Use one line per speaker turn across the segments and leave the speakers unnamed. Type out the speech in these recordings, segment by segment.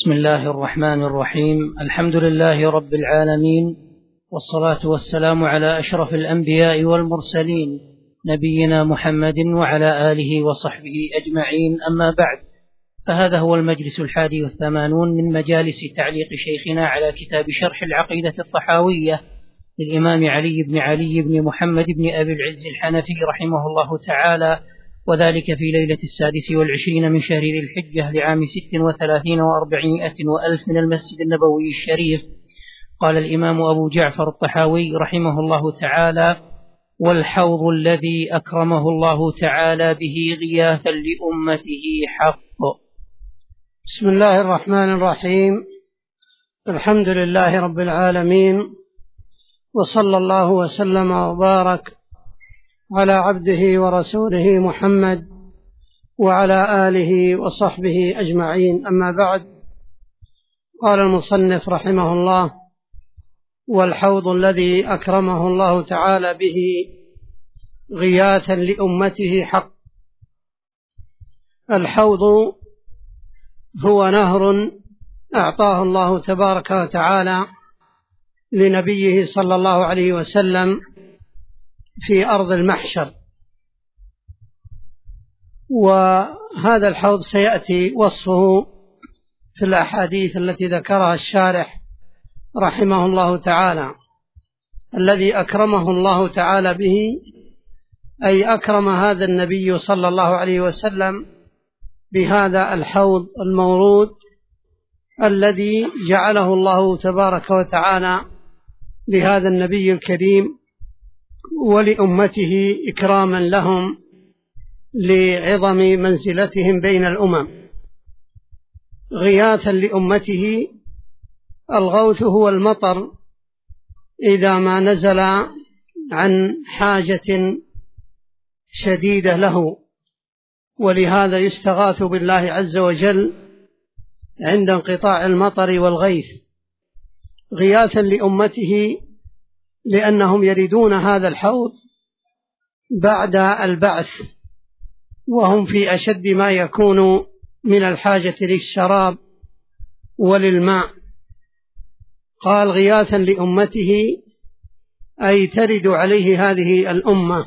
بسم الله الرحمن الرحيم. الحمد لله رب العالمين، والصلاة والسلام على أشرف الأنبياء والمرسلين نبينا محمد وعلى آله وصحبه أجمعين، أما بعد، فهذا هو المجلس 81 من مجالس تعليق شيخنا على كتاب شرح العقيدة الطحاوية للإمام علي بن محمد بن أبي العز الحنفي رحمه الله تعالى، وذلك في ليلة 26 من شهر ذي الحجة لعام 36 و400 وألف من المسجد النبوي الشريف. قال الإمام أبو جعفر الطحاوي رحمه الله تعالى: والحوض الذي أكرمه الله تعالى به غياثا لأمته حق.
بسم الله الرحمن الرحيم. الحمد لله رب العالمين، وصلى الله وسلم وبارك على عبده ورسوله محمد وعلى آله وصحبه أجمعين، أما بعد. قال المصنف رحمه الله: والحوض الذي أكرمه الله تعالى به غياثا لأمته حق. الحوض هو نهر أعطاه الله تبارك وتعالى لنبيه صلى الله عليه وسلم في أرض المحشر، وهذا الحوض سيأتي وصفه في الأحاديث التي ذكرها الشارح رحمه الله تعالى. الذي أكرمه الله تعالى به أي أكرم هذا النبي صلى الله عليه وسلم بهذا الحوض المورود الذي جعله الله تبارك وتعالى لهذا النبي الكريم ولأمته إكراما لهم لعظم منزلتهم بين الأمم. غياثا لأمته، الغوث هو المطر إذا ما نزل عن حاجة شديدة له، ولهذا يستغاث بالله عز وجل عند انقطاع المطر والغيث. غياثا لأمته لأنهم يريدون هذا الحوض بعد البعث، وهم في أشد ما يكون من الحاجة للشراب وللماء. قال غياثا لأمته أي ترد عليه هذه الأمة،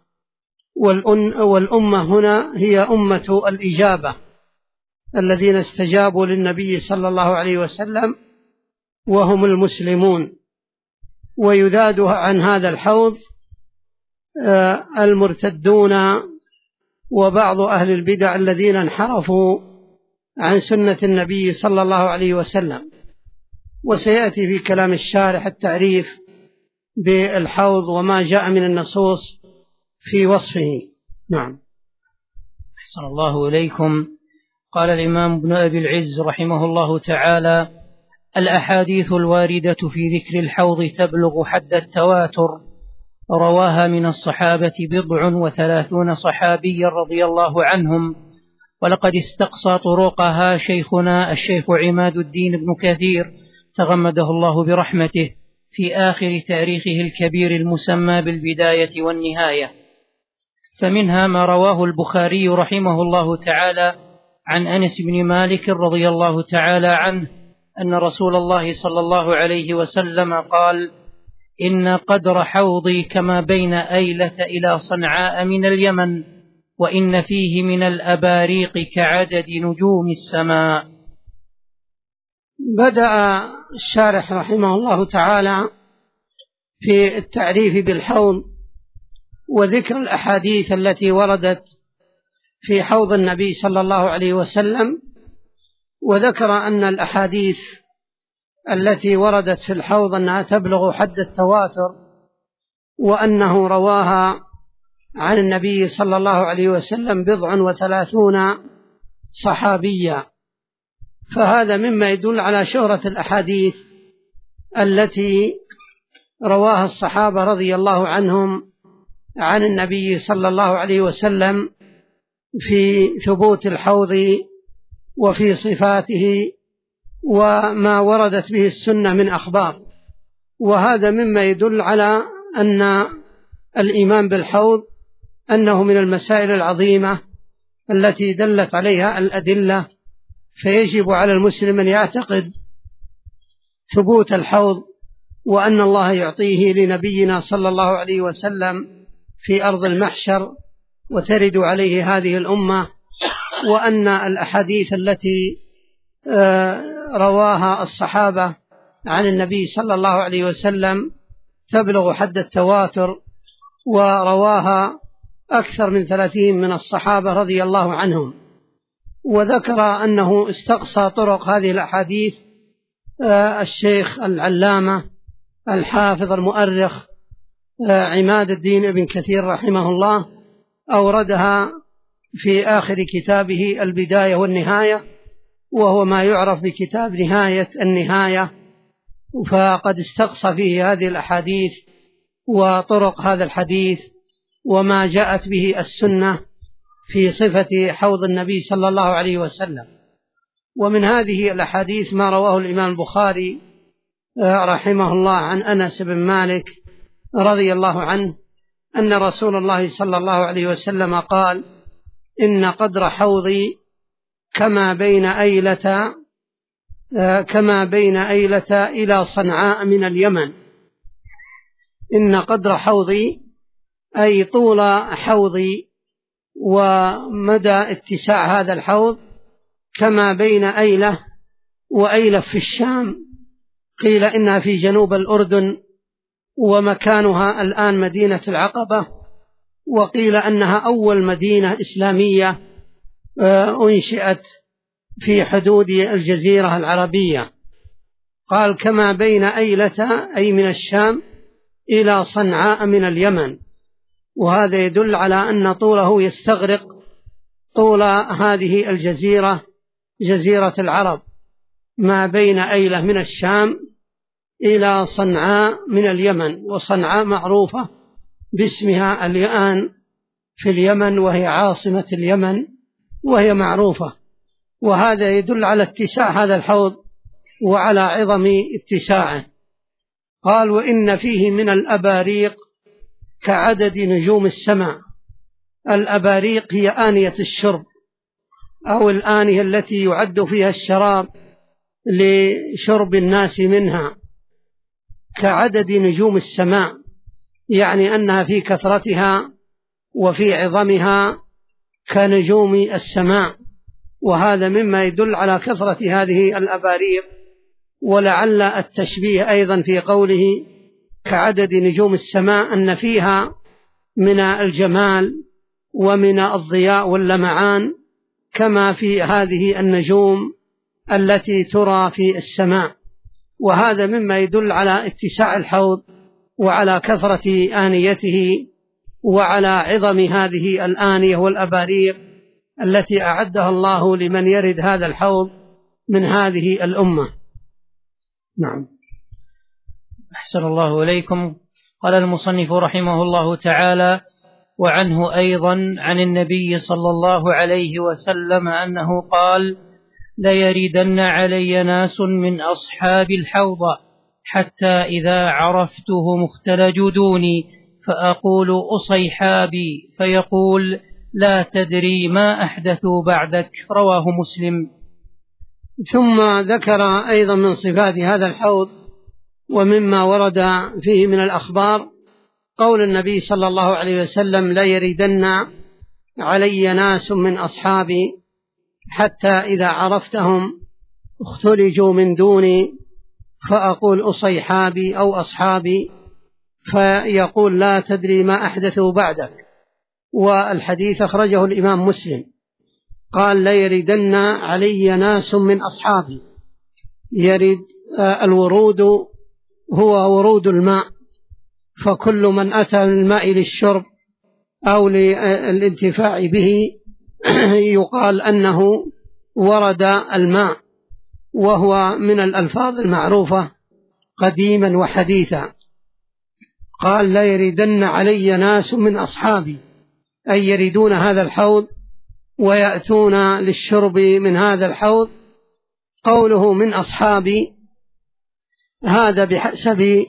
والأمة هنا هي أمة الإجابة الذين استجابوا للنبي صلى الله عليه وسلم وهم المسلمون. ويذاد عن هذا الحوض المرتدون وبعض أهل البدع الذين انحرفوا عن سنة النبي صلى الله عليه وسلم. وسيأتي في كلام الشارح التعريف بالحوض وما جاء من النصوص في وصفه. نعم.
أحسن الله إليكم. قال الإمام ابن أبي العز رحمه الله تعالى: الأحاديث الواردة في ذكر الحوض تبلغ حد التواتر، رواها من الصحابة 37 صحابيا رضي الله عنهم، ولقد استقصى طرقها شيخنا الشيخ عماد الدين بن كثير تغمده الله برحمته في آخر تاريخه الكبير المسمى بالبداية والنهاية. فمنها ما رواه البخاري رحمه الله تعالى عن أنس بن مالك رضي الله تعالى عنه أن رسول الله صلى الله عليه وسلم قال: إن قدر حوضي كما بين أيلة إلى صنعاء من اليمن، وإن فيه من الأباريق كعدد نجوم السماء.
بدأ الشارح رحمه الله تعالى في التعريف بالحوض وذكر الأحاديث التي وردت في حوض النبي صلى الله عليه وسلم، وذكر أن الأحاديث التي وردت في الحوض أنها تبلغ حد التواتر، وأنه رواها عن النبي صلى الله عليه وسلم 37 صحابيا. فهذا مما يدل على شهرة الأحاديث التي رواها الصحابة رضي الله عنهم عن النبي صلى الله عليه وسلم في ثبوت الحوض وفي صفاته وما وردت به السنة من أخبار. وهذا مما يدل على أن الإيمان بالحوض أنه من المسائل العظيمة التي دلت عليها الأدلة فيجب على المسلم أن يعتقد ثبوت الحوض، وأن الله يعطيه لنبينا صلى الله عليه وسلم في أرض المحشر وترد عليه هذه الأمة، وأن الأحاديث التي رواها الصحابة عن النبي صلى الله عليه وسلم تبلغ حد التواتر، ورواها أكثر من 30 من الصحابة رضي الله عنهم. وذكر أنه استقصى طرق هذه الأحاديث الشيخ العلامة الحافظ المؤرخ عماد الدين ابن كثير رحمه الله، أوردها في آخر كتابه البداية والنهاية، وهو ما يعرف بكتاب نهاية النهاية، فقد استقصى فيه هذه الأحاديث وطرق هذا الحديث وما جاءت به السنة في صفة حوض النبي صلى الله عليه وسلم. ومن هذه الأحاديث ما رواه الإمام البخاري رحمه الله عن أنس بن مالك رضي الله عنه أن رسول الله صلى الله عليه وسلم قال: إن قدر حوضي كما بين أيلة إلى صنعاء من اليمن. إن قدر حوضي أي طول حوضي ومدى اتساع هذا الحوض كما بين أيلة وأيلة في الشام، قيل إنها في جنوب الأردن ومكانها الآن مدينة العقبة، وقيل أنها أول مدينة إسلامية أنشئت في حدود الجزيرة العربية. قال: كما بين أيلة أي من الشام إلى صنعاء من اليمن، وهذا يدل على أن طوله يستغرق طول هذه الجزيرة، جزيرة العرب، ما بين أيلة من الشام إلى صنعاء من اليمن. وصنعاء معروفة باسمها الآن في اليمن، وهي عاصمة اليمن، وهي معروفة. وهذا يدل على اتساع هذا الحوض وعلى عظم اتساعه. قال: وإن فيه من الأباريق كعدد نجوم السماء. الأباريق هي آنية الشرب أو الآنية التي يعد فيها الشراب لشرب الناس منها، كعدد نجوم السماء، يعني أنها في كثرتها وفي عظمها كنجوم السماء. وهذا مما يدل على كثرة هذه الأباريق. ولعل التشبيه أيضا في قوله كعدد نجوم السماء أن فيها من الجمال ومن الضياء واللمعان كما في هذه النجوم التي ترى في السماء. وهذا مما يدل على اتساع الحوض وعلى كثرة آنيته وعلى عظم هذه الآنية والأباريق التي أعدها الله لمن يرد هذا الحوض من هذه الأمة. نعم.
أحسن الله إليكم. قال المصنف رحمه الله تعالى: وعنه أيضا عن النبي صلى الله عليه وسلم أنه قال: ليردن علي ناس من أصحاب الحوض حتى إذا عرفتهم اختلجوا دوني فأقول أصيحابي، فيقول: لا تدري ما أحدثوا بعدك. رواه مسلم.
ثم ذكر أيضا من صفات هذا الحوض ومما ورد فيه من الأخبار قول النبي صلى الله عليه وسلم: لا يردن علي ناس من أصحابي حتى إذا عرفتهم اختلجوا من دوني فأقول أصيحابي أو أصحابي، فيقول: لا تدري ما أحدثوا بعدك. والحديث أخرجه الإمام مسلم. قال: لا يردن علي ناس من أصحابي. يرد الورود هو ورود الماء، فكل من أتى الماء للشرب أو للانتفاع به يقال أنه ورد الماء، وهو من الألفاظ المعروفة قديما وحديثا. قال: لا يردن علي ناس من أصحابي، أي يردون هذا الحوض ويأتون للشرب من هذا الحوض. قوله من أصحابي هذا بحسب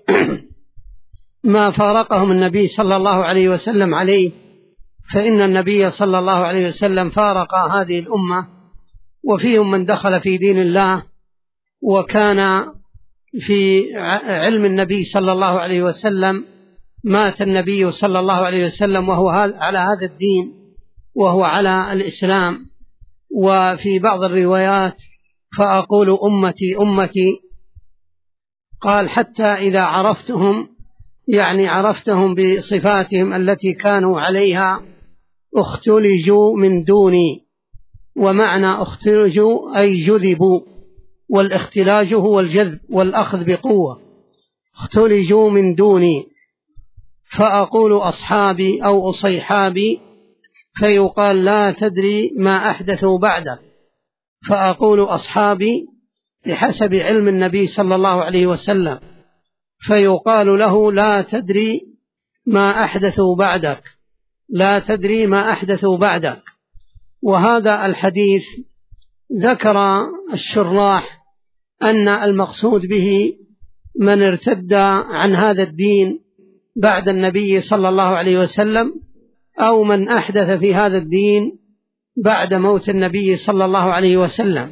ما فارقهم النبي صلى الله عليه وسلم عليه، فإن النبي صلى الله عليه وسلم فارق هذه الأمة وفيهم من دخل في دين الله وكان في علم النبي صلى الله عليه وسلم. مات النبي صلى الله عليه وسلم وهو على هذا الدين، وهو على الإسلام. وفي بعض الروايات فأقول أمتي أمتي، قال حتى إذا عرفتهم، يعني عرفتهم بصفاتهم التي كانوا عليها، اختلجوا من دوني. ومعنى اختلجوا أي جذبوا، والاختلاج هو الجذب والأخذ بقوة. اختلجوا من دوني فأقول أصحابي أو أصيحابي، فيقال لا تدري ما أحدثوا بعدك، فأقول أصحابي بحسب علم النبي صلى الله عليه وسلم، فيقال له لا تدري ما أحدثوا بعدك، لا تدري ما أحدثوا بعدك. وهذا الحديث ذكر الشراح أن المقصود به من ارتد عن هذا الدين بعد النبي صلى الله عليه وسلم، أو من أحدث في هذا الدين بعد موت النبي صلى الله عليه وسلم.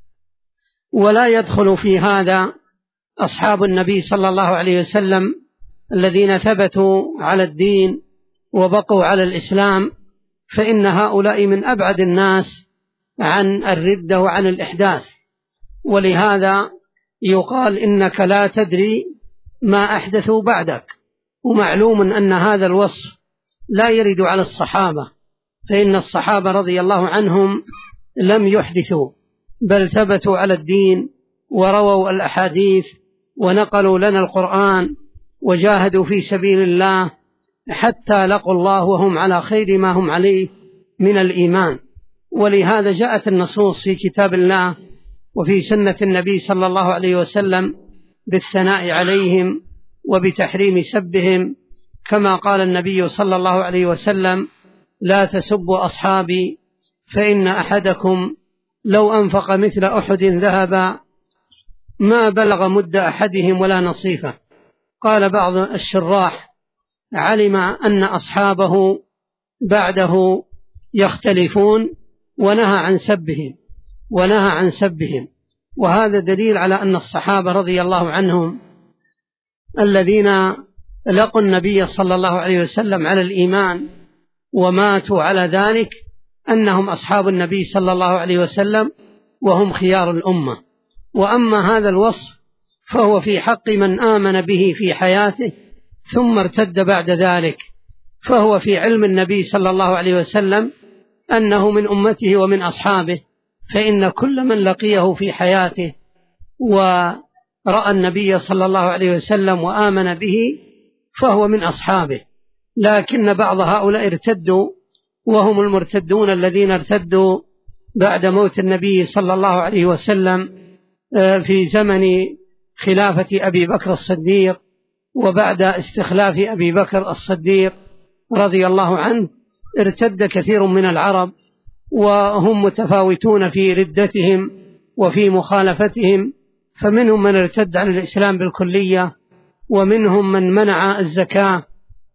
ولا يدخل في هذا أصحاب النبي صلى الله عليه وسلم الذين ثبتوا على الدين وبقوا على الإسلام، فإن هؤلاء من أبعد الناس عن الردة وعن الإحداث. ولهذا يقال إنك لا تدري ما أحدثوا بعدك. ومعلوم أن هذا الوصف لا يرد على الصحابة، فإن الصحابة رضي الله عنهم لم يحدثوا، بل ثبتوا على الدين ورووا الأحاديث ونقلوا لنا القرآن وجاهدوا في سبيل الله حتى لقوا الله وهم على خير ما هم عليه من الإيمان. ولهذا جاءت النصوص في كتاب الله وفي سنة النبي صلى الله عليه وسلم بالثناء عليهم وبتحريم سبهم، كما قال النبي صلى الله عليه وسلم: لا تسبوا أصحابي فإن أحدكم لو أنفق مثل أحد ذهبا ما بلغ مد أحدهم ولا نصيفه. قال بعض الشراح: علم أن أصحابه بعده يختلفون ونهى عن سبهم. وهذا دليل على أن الصحابة رضي الله عنهم الذين لقوا النبي صلى الله عليه وسلم على الإيمان وماتوا على ذلك أنهم أصحاب النبي صلى الله عليه وسلم وهم خيار الأمة. وأما هذا الوصف فهو في حق من آمن به في حياته ثم ارتد بعد ذلك، فهو في علم النبي صلى الله عليه وسلم أنه من أمته ومن أصحابه، فإن كل من لقيه في حياته ورأى النبي صلى الله عليه وسلم وآمن به فهو من أصحابه. لكن بعض هؤلاء ارتدوا، وهم المرتدون الذين ارتدوا بعد موت النبي صلى الله عليه وسلم في زمن خلافة أبي بكر الصديق، وبعد استخلاف أبي بكر الصديق رضي الله عنه ارتد كثير من العرب، وهم متفاوتون في ردتهم وفي مخالفتهم، فمنهم من ارتد عن الإسلام بالكلية، ومنهم من منع الزكاة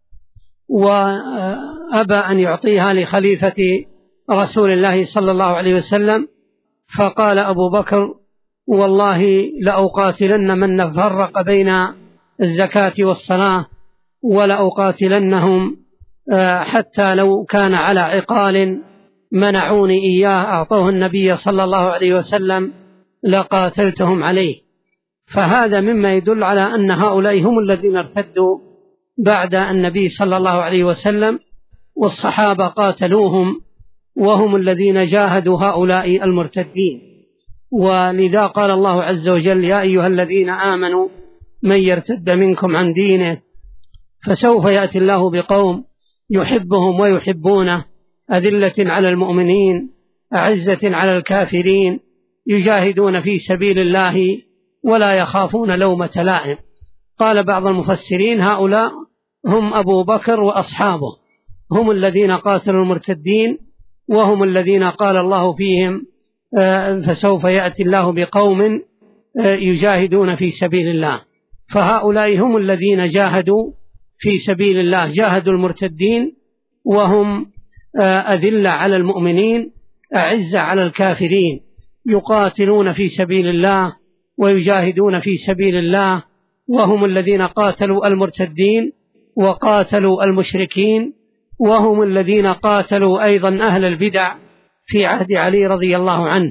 وأبى أن يعطيها لخليفة رسول الله صلى الله عليه وسلم. فقال أبو بكر: والله لأقاتلن من فرق بين الزكاة والصلاة، ولأقاتلنهم حتى لو كان على عقال منعوني إياه أعطوه النبي صلى الله عليه وسلم لقاتلتهم عليه. فهذا مما يدل على أن هؤلاء هم الذين ارتدوا بعد النبي صلى الله عليه وسلم، والصحابة قاتلوهم وهم الذين جاهدوا هؤلاء المرتدين. ولذا قال الله عز وجل: يا أيها الذين آمنوا من يرتد منكم عن دينه فسوف يأتي الله بقوم يحبهم ويحبونه أذلة على المؤمنين أعزة على الكافرين يجاهدون في سبيل الله ولا يخافون لومة لائم. قال بعض المفسرين: هؤلاء هم أبو بكر وأصحابه، هم الذين قاتلوا المرتدين، وهم الذين قال الله فيهم: فسوف يأتي الله بقوم يجاهدون في سبيل الله. فهؤلاء هم الذين جاهدوا في سبيل الله، جاهدوا المرتدين، وهم أذلة على المؤمنين أعزة على الكافرين، يقاتلون في سبيل الله ويجاهدون في سبيل الله، وهم الذين قاتلوا المرتدين وقاتلوا المشركين، وهم الذين قاتلوا أيضا أهل البدع في عهد علي رضي الله عنه.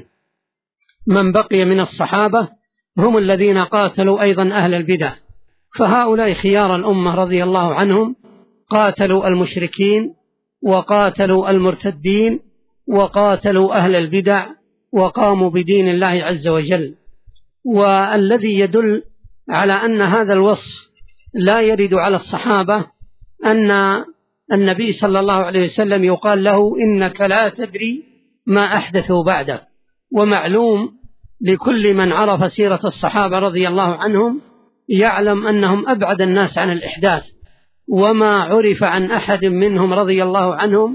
من بقي من الصحابة هم الذين قاتلوا أيضا أهل البدع، فهؤلاء خيار الأمة رضي الله عنهم، قاتلوا المشركين وقاتلوا المرتدين وقاتلوا أهل البدع وقاموا بدين الله عز وجل. والذي يدل على أن هذا الوصف لا يرد على الصحابة أن النبي صلى الله عليه وسلم يقال له إنك لا تدري ما أحدثوا بعدك. ومعلوم لكل من عرف سيرة الصحابة رضي الله عنهم يعلم أنهم أبعد الناس عن الإحداث، وما عرف عن أحد منهم رضي الله عنهم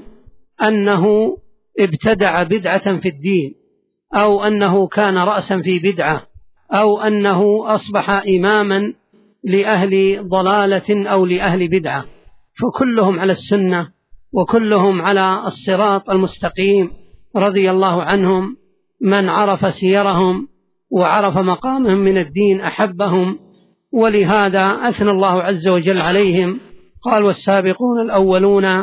أنه ابتدع بدعة في الدين، أو أنه كان رأسا في بدعة، أو أنه أصبح إماما لأهل ضلالة أو لأهل بدعة، فكلهم على السنة وكلهم على الصراط المستقيم رضي الله عنهم. من عرف سيرهم وعرف مقامهم من الدين أحبهم، ولهذا أثنى الله عز وجل عليهم، قال والسابقون الأولون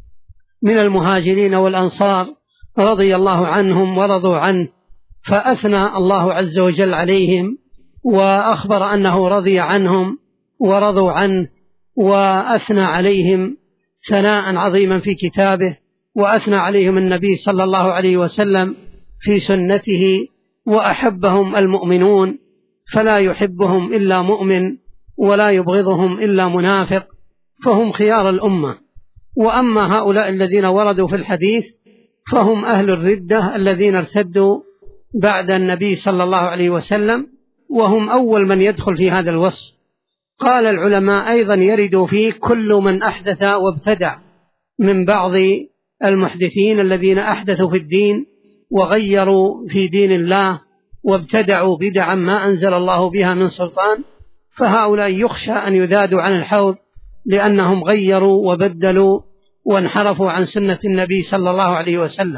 من المهاجرين والأنصار رضي الله عنهم ورضوا عنه، فأثنى الله عز وجل عليهم وأخبر أنه رضي عنهم ورضوا عنه، وأثنى عليهم ثناء عظيما في كتابه، وأثنى عليهم النبي صلى الله عليه وسلم في سنته، وأحبهم المؤمنون، فلا يحبهم إلا مؤمن ولا يبغضهم إلا منافق، فهم خيار الأمة. وأما هؤلاء الذين وردوا في الحديث فهم أهل الردة الذين ارتدوا بعد النبي صلى الله عليه وسلم، وهم أول من يدخل في هذا الوصف. قال العلماء أيضا يرد فيه كل من أحدث وابتدع من بعض المحدثين الذين أحدثوا في الدين وغيروا في دين الله وابتدعوا بدعا ما أنزل الله بها من سلطان، فهؤلاء يخشى أن يذادوا عن الحوض لأنهم غيروا وبدلوا وانحرفوا عن سنة النبي صلى الله عليه وسلم.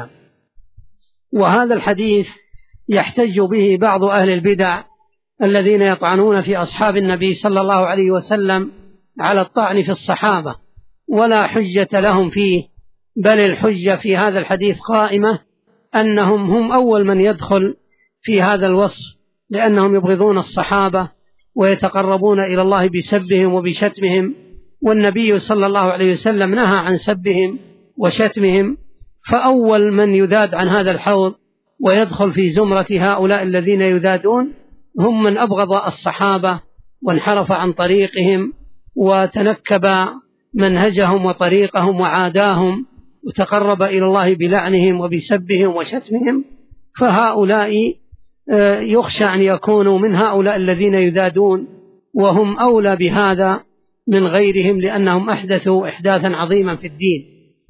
وهذا الحديث يحتج به بعض أهل البدع الذين يطعنون في أصحاب النبي صلى الله عليه وسلم على الطعن في الصحابة، ولا حجة لهم فيه، بل الحجة في هذا الحديث قائمة أنهم هم أول من يدخل في هذا الوصف، لأنهم يبغضون الصحابة ويتقربون إلى الله بسبهم وبشتمهم، والنبي صلى الله عليه وسلم نهى عن سبهم وشتمهم، فأول من يذاد عن هذا الحوض ويدخل في زمرة هؤلاء الذين يذادون هم من أبغض الصحابة وانحرف عن طريقهم وتنكب منهجهم وطريقهم وعاداهم وتقرب إلى الله بلعنهم وبسبهم وشتمهم. فهؤلاء يخشى أن يكونوا من هؤلاء الذين يذادون، وهم أولى بهذا من غيرهم لأنهم أحدثوا إحداثا عظيما في الدين.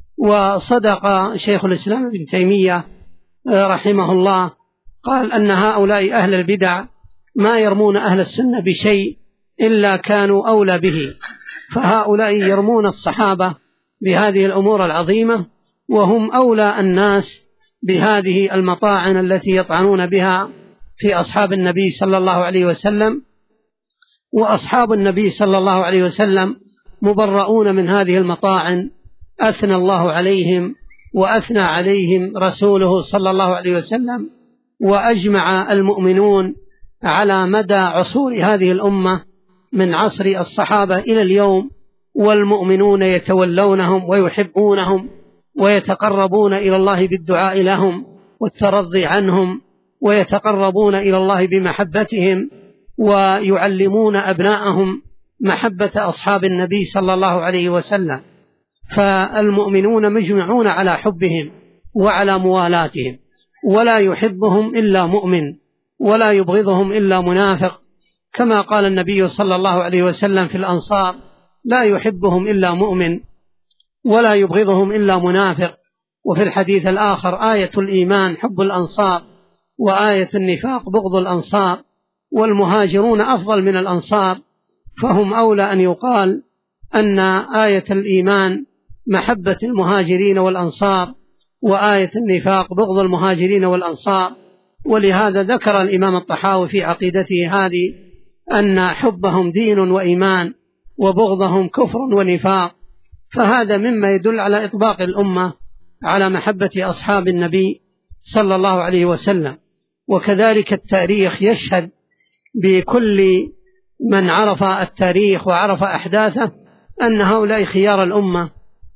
وصدق شيخ الإسلام ابن تيمية رحمه الله قال أن هؤلاء أهل البدع ما يرمون أهل السنة بشيء إلا كانوا أولى به، فهؤلاء يرمون الصحابة بهذه الأمور العظيمة، وهم أولى الناس بهذه المطاعن التي يطعنون بها في أصحاب النبي صلى الله عليه وسلم. وأصحاب النبي صلى الله عليه وسلم مبرؤون من هذه المطاعن، أثنى الله عليهم وأثنى عليهم رسوله صلى الله عليه وسلم، وأجمع المؤمنون على مدى عصور هذه الأمة من عصر الصحابة إلى اليوم، والمؤمنون يتولونهم ويحبونهم ويتقربون إلى الله بالدعاء لهم والترضي عنهم، ويتقربون إلى الله بمحبتهم، ويعلمون أبناءهم محبة أصحاب النبي صلى الله عليه وسلم. فالمؤمنون مجمعون على حبهم وعلى موالاتهم، ولا يحبهم إلا مؤمن ولا يبغضهم إلا منافق، كما قال النبي صلى الله عليه وسلم في الأنصار لا يحبهم إلا مؤمن ولا يبغضهم إلا منافق. وفي الحديث الآخر آية الإيمان حب الأنصار وآية النفاق بغض الأنصار، والمهاجرون أفضل من الأنصار، فهم أولى أن يقال أن آية الإيمان محبة المهاجرين والأنصار، وآية النفاق بغض المهاجرين والأنصار، ولهذا ذكر الإمام الطحاوي في عقيدته هذه أن حبهم دين وإيمان وبغضهم كفر ونفاق، فهذا مما يدل على إطباق الأمة على محبة أصحاب النبي صلى الله عليه وسلم. وكذلك التاريخ يشهد بكل من عرف التاريخ وعرف أحداثه أن هؤلاء خيار الأمة،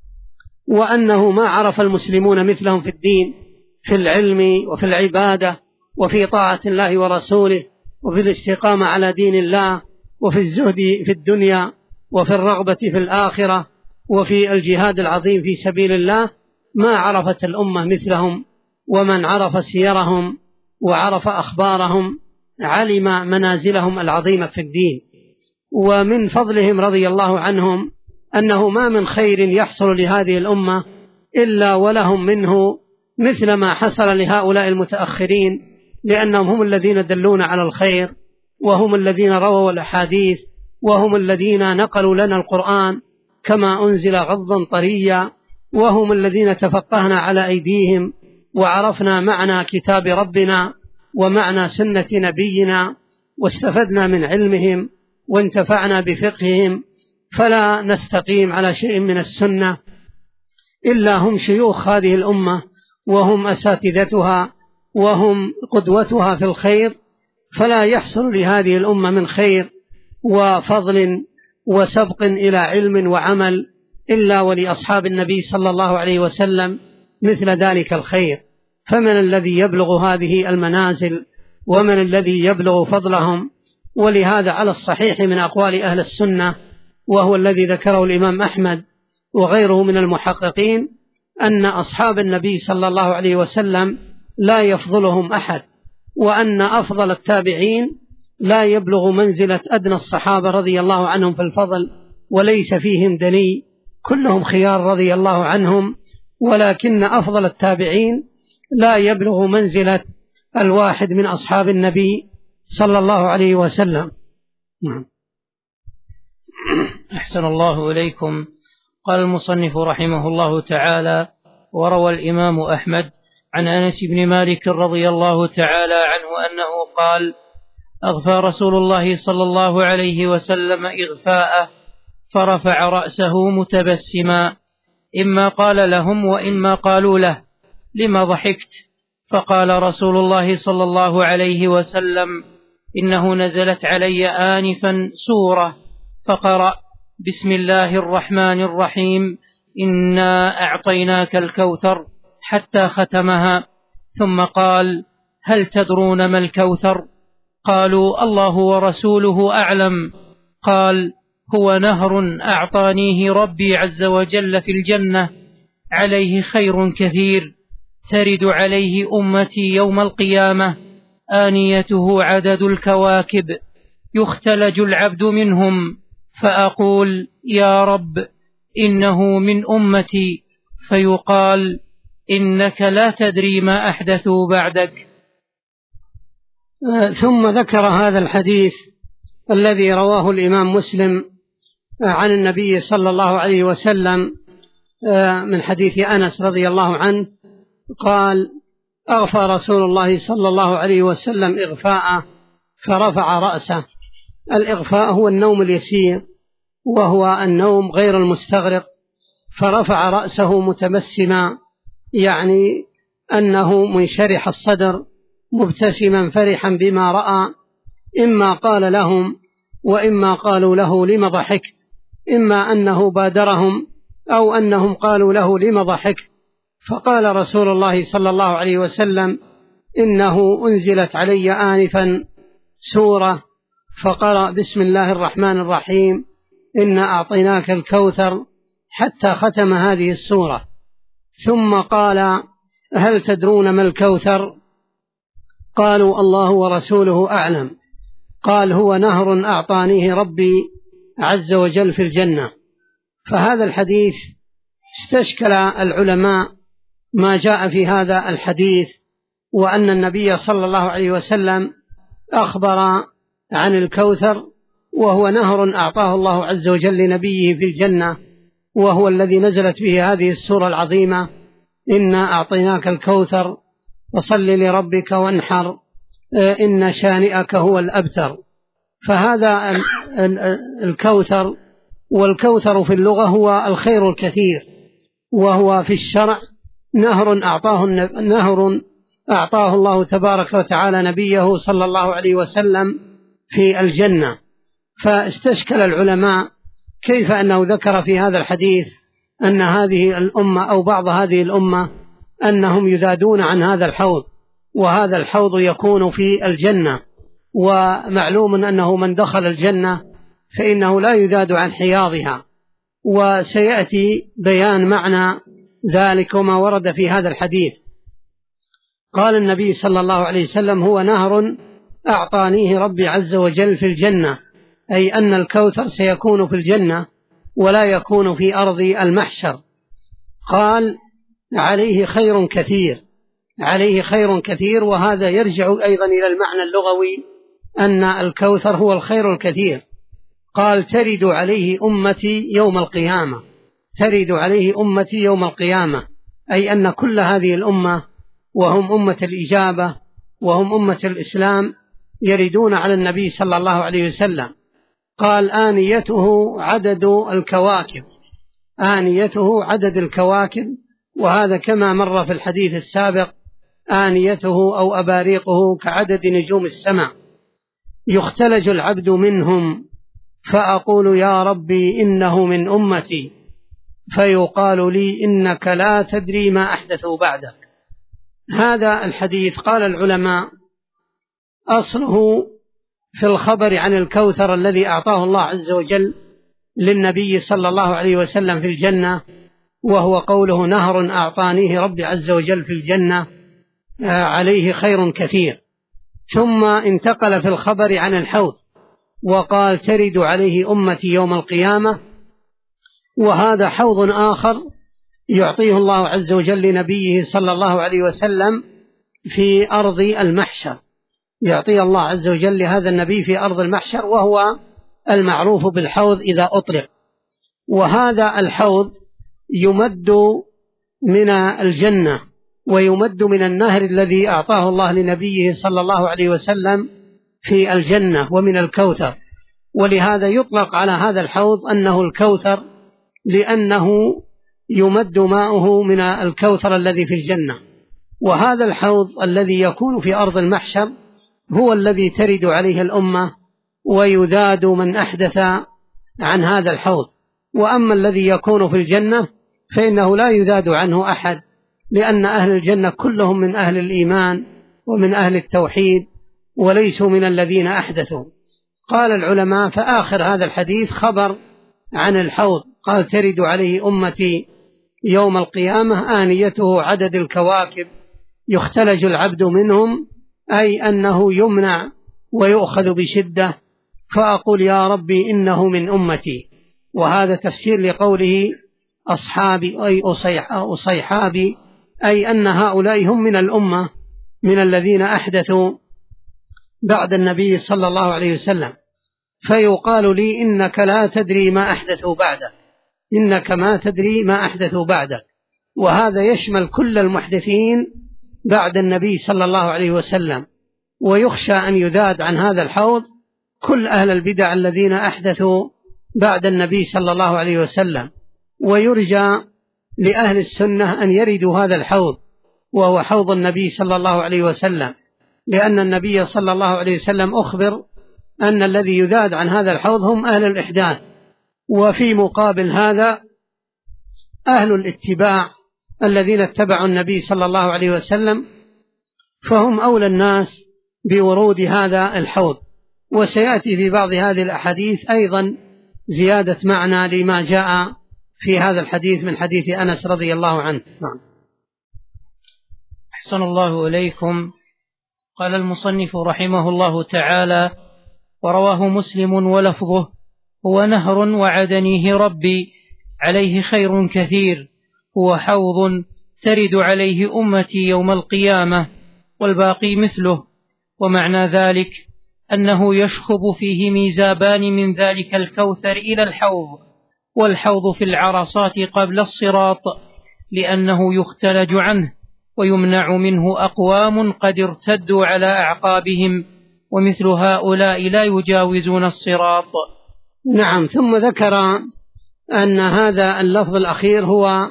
وأنه ما عرف المسلمون مثلهم في الدين، في العلم وفي العبادة وفي طاعة الله ورسوله وفي الاستقامة على دين الله وفي الزهد في الدنيا وفي الرغبة في الآخرة وفي الجهاد العظيم في سبيل الله. ما عرفت الأمة مثلهم، ومن عرف سيرهم وعرف أخبارهم علم منازلهم العظيمة في الدين. ومن فضلهم رضي الله عنهم أنه ما من خير يحصل لهذه الأمة إلا ولهم منه مثل ما حصل لهؤلاء المتأخرين، لأنهم هم الذين دلون على الخير، وهم الذين رووا الأحاديث، وهم الذين نقلوا لنا القرآن كما أنزل غضا طريا، وهم الذين تفقهنا على أيديهم وعرفنا معنى كتاب ربنا ومعنى سنة نبينا، واستفدنا من علمهم وانتفعنا بفقههم، فلا نستقيم على شيء من السنة إلا هم شيوخ هذه الأمة، وهم أساتذتها، وهم قدوتها في الخير. فلا يحصل لهذه الأمة من خير وفضل وسبق إلى علم وعمل إلا ولأصحاب النبي صلى الله عليه وسلم مثل ذلك الخير. فمن الذي يبلغ هذه المنازل ومن الذي يبلغ فضلهم؟ ولهذا على الصحيح من أقوال أهل السنة، وهو الذي ذكره الإمام أحمد وغيره من المحققين، أن أصحاب النبي صلى الله عليه وسلم لا يفضلهم أحد، وأن أفضل التابعين لا يبلغ منزلة أدنى الصحابة رضي الله عنهم في الفضل، وليس فيهم دني، كلهم خيار رضي الله عنهم، ولكن أفضل التابعين لا يبلغ منزلة الواحد من أصحاب النبي صلى الله عليه وسلم.
أحسن الله إليكم. قال المصنف رحمه الله تعالى: وروى الإمام أحمد عن أنس بن مالك رضي الله تعالى عنه أنه قال: أغفى رسول الله صلى الله عليه وسلم إغفاءه فرفع رأسه متبسما، إما قال لهم وإما قالوا له: لما ضحكت؟ فقال رسول الله صلى الله عليه وسلم: إنه نزلت علي آنفا سورة فقرأ: بسم الله الرحمن الرحيم إنا أعطيناك الكوثر حتى ختمها، ثم قال: هل تدرون ما الكوثر؟ قالوا: الله ورسوله أعلم. قال: هو نهر أعطانيه ربي عز وجل في الجنة، عليه خير كثير، ترد عليه أمتي يوم القيامة، آنيته عدد الكواكب، يختلج العبد منهم، فأقول: يا رب إنه من أمتي، فيقال: إنك لا تدري ما أحدثوا بعدك.
ثم ذكر هذا الحديث الذي رواه الإمام مسلم عن النبي صلى الله عليه وسلم من حديث أنس رضي الله عنه قال: أغفى رسول الله صلى الله عليه وسلم إغفاء فرفع رأسه. الإغفاء هو النوم اليسير، وهو النوم غير المستغرق، فرفع رأسه متبسما، يعني أنه منشرح الصدر مبتسما فرحا بما رأى. إما قال لهم وإما قالوا له: لم ضحكت؟ إما أنه بادرهم أو أنهم قالوا له: لم ضحكت؟ فقال رسول الله صلى الله عليه وسلم: إنه أنزلت علي آنفا سورة فقرأ بسم الله الرحمن الرحيم إنا أعطيناك الكوثر حتى ختم هذه السورة. ثم قال: هل تدرون ما الكوثر؟ قالوا: الله ورسوله أعلم. قال: هو نهر أعطانيه ربي عز وجل في الجنة. فهذا الحديث استشكل العلماء ما جاء في هذا الحديث، وأن النبي صلى الله عليه وسلم أخبر عن الكوثر، وهو نهر أعطاه الله عز وجل لنبيه في الجنة، وهو الذي نزلت به هذه السورة العظيمة إنا أعطيناك الكوثر فصل لربك وانحر إن شانئك هو الأبتر. فهذا الكوثر، والكوثر في اللغة هو الخير الكثير، وهو في الشرع نهر أعطاه الله تبارك وتعالى نبيه صلى الله عليه وسلم في الجنة. فاستشكل العلماء كيف أنه ذكر في هذا الحديث أن هذه الأمة أو بعض هذه الأمة أنهم يذادون عن هذا الحوض، وهذا الحوض يكون في الجنة، ومعلوم أنه من دخل الجنة فإنه لا يذاد عن حياضها، وسيأتي بيان معنى ذلك وما ورد في هذا الحديث. قال النبي صلى الله عليه وسلم: هو نهر أعطانيه ربي عز وجل في الجنة، أي أن الكوثر سيكون في الجنة ولا يكون في أرض المحشر. قال: عليه خير كثير، عليه خير كثير، وهذا يرجع أيضا إلى المعنى اللغوي أن الكوثر هو الخير الكثير. قال: ترد عليه أمتي يوم القيامة، ترد عليه أمتي يوم القيامة، أي أن كل هذه الأمة وهم أمة الإجابة وهم أمة الإسلام يردون على النبي صلى الله عليه وسلم. قال: آنيته عدد الكواكب، آنيته عدد الكواكب، وهذا كما مر في الحديث السابق آنيته أو أباريقه كعدد نجوم السماء. يختلج العبد منهم فأقول: يا ربي إنه من أمتي، فيقال لي: إنك لا تدري ما أحدثوا بعدك. هذا الحديث قال العلماء أصله في الخبر عن الكوثر الذي أعطاه الله عز وجل للنبي صلى الله عليه وسلم في الجنة، وهو قوله: نهر أعطانيه ربي عز وجل في الجنة عليه خير كثير. ثم انتقل في الخبر عن الحوض وقال: ترد عليه أمتي يوم القيامة، وهذا حوض آخر يعطيه الله عز وجل لنبيه صلى الله عليه وسلم في أرض المحشر، يعطي الله عز وجل لهذا النبي في أرض المحشر، وهو المعروف بالحوض إذا أطلق. وهذا الحوض يمد من الجنة ويمد من النهر الذي أعطاه الله لنبيه صلى الله عليه وسلم في الجنة ومن الكوثر، ولهذا يطلق على هذا الحوض أنه الكوثر، لأنه يمد ماؤه من الكوثر الذي في الجنة. وهذا الحوض الذي يكون في أرض المحشر هو الذي ترد عليه الأمة ويذاد من أحدث عن هذا الحوض. وأما الذي يكون في الجنة فإنه لا يذاد عنه أحد، لأن أهل الجنة كلهم من أهل الإيمان ومن أهل التوحيد وليسوا من الذين أحدثوا. قال العلماء: فآخر هذا الحديث خبر عن الحوض، قال: ترد عليه أمتي يوم القيامة آنيته عدد الكواكب يختلج العبد منهم، أي أنه يمنع ويؤخذ بشدة، فأقول: يا ربي إنه من أمتي. وهذا تفسير لقوله أصحابي أي أصيحابي، أي أن هؤلاء هم من الأمة من الذين أحدثوا بعد النبي صلى الله عليه وسلم. فيقال لي: إنك لا تدري ما أحدثوا بعدك، إنك ما تدري ما أحدثوا بعدك. وهذا يشمل كل المحدثين بعد النبي صلى الله عليه وسلم، ويخشى أن يذاد عن هذا الحوض كل أهل البدع الذين أحدثوا بعد النبي صلى الله عليه وسلم. ويرجى لأهل السنة أن يردوا هذا الحوض، وهو حوض النبي صلى الله عليه وسلم، لأن النبي صلى الله عليه وسلم أخبر أن الذي يذاد عن هذا الحوض هم أهل الإحداث. وفي مقابل هذا أهل الاتباع الذين اتبعوا النبي صلى الله عليه وسلم فهم أولى الناس بورود هذا الحوض. وسيأتي في بعض هذه الأحاديث أيضا زيادة معنى لما جاء في هذا الحديث من حديث أنس رضي الله عنه.
أحسن الله إليكم. قال المصنف رحمه الله تعالى: ورواه مسلم ولفظه: هو نهر وعدنيه ربي عليه خير كثير، هو حوض ترد عليه أمتي يوم القيامة، والباقي مثله. ومعنى ذلك أنه يشخب فيه ميزابان من ذلك الكوثر إلى الحوض، والحوض في العرصات قبل الصراط، لأنه يختلج عنه ويمنع منه أقوام قد ارتدوا على أعقابهم ومثل هؤلاء لا يجاوزون الصراط.
نعم. ثم ذكر أن هذا اللفظ الأخير هو